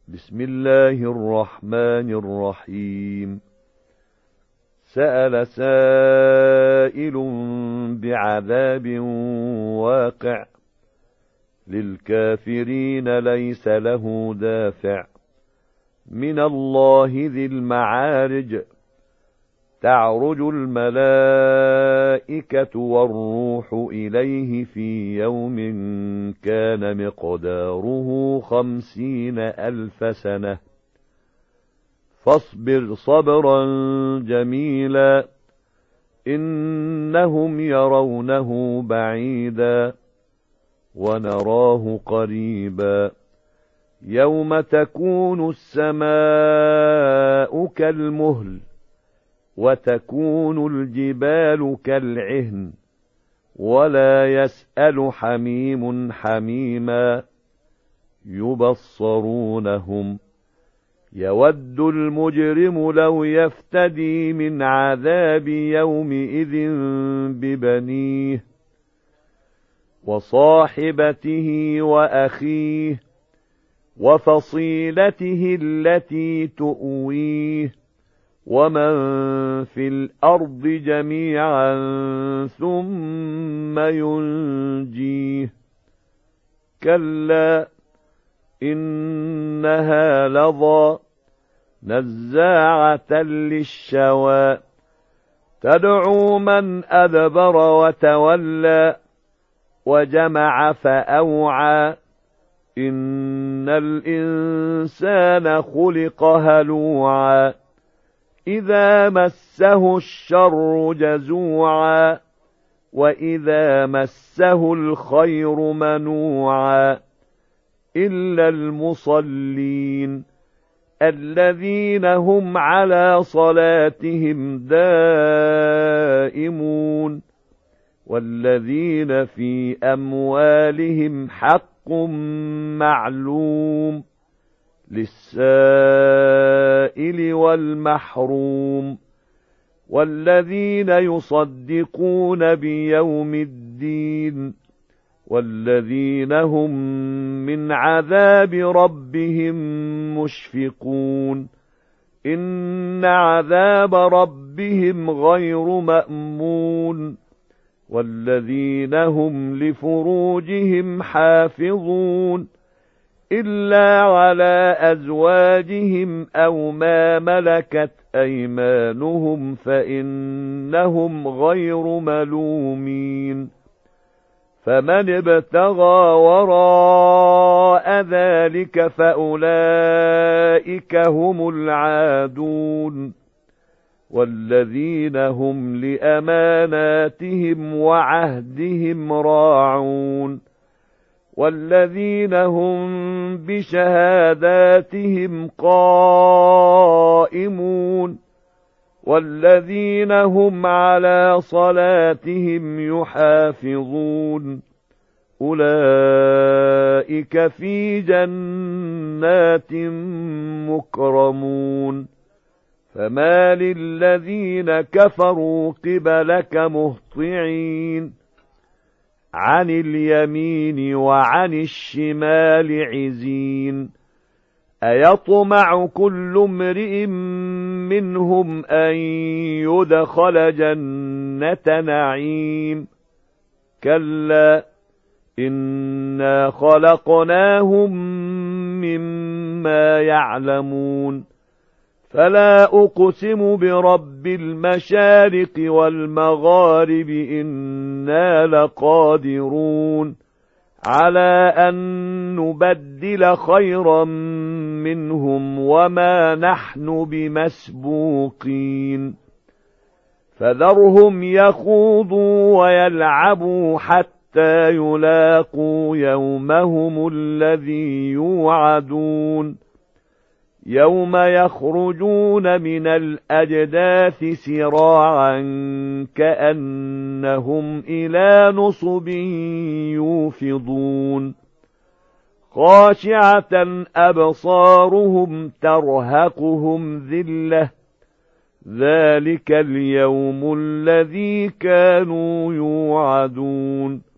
بسم الله الرحمن الرحيم. سأل سائل بعذاب واقع للكافرين ليس له دافع من الله ذي المعارج. تعرج الملائكة والروح إليه في يوم كان مقداره 50,000 سنة فاصبر صبرا جميلا إنهم يرونه بعيدا ونراه قريبا يوم تكون السماء كالمهل وتكون الجبال كالعهن ولا يسأل حميم حميما يبصرونهم يود المجرم لو يفتدي من عذاب يومئذ ببنيه وصاحبته وأخيه وفصيلته التي تؤويه ومن في الأرض جميعا ثم ينجيه كلا إنها لظى نزاعة للشوى تدعو من أدبر وتولى وجمع فأوعى إن الإنسان خلق هلوعا إذا مسه الشر جزوعا وإذا مسه الخير منوعا إلا المصلين الذين هم على صلاتهم دائمون والذين في أموالهم حق معلوم للسائل والمحروم والذين يصدقون بيوم الدين والذين هم من عذاب ربهم مشفقون إن عذاب ربهم غير مأمون والذين هم لفروجهم حافظون إلا على أزواجهم أو ما ملكت أيمانهم فإنهم غير ملومين فمن ابتغى وراء ذلك فأولئك هم العادون والذين هم لأماناتهم وعهدهم راعون والذين هم بشهاداتهم قائمون والذين هم على صلاتهم يحافظون أولئك في جنات مكرمون فما للذين كفروا قبلك مهطعين عن اليمين وعن الشمال عزين أيطمع كل امرئ منهم أن يدخل جنة نعيم كلا إنا خلقناهم مما يعلمون فلا أقسم برب المشارق والمغارب إنا لقادرون على أن نبدل خيرا منهم وما نحن بمسبوقين فذرهم يخوضوا ويلعبوا حتى يلاقوا يومهم الذي يوعدون يوم يخرجون من الأجداث سراعا كأنهم إلى نصب يوفضون خاشعة أبصارهم ترهقهم ذلة ذلك اليوم الذي كانوا يوعدون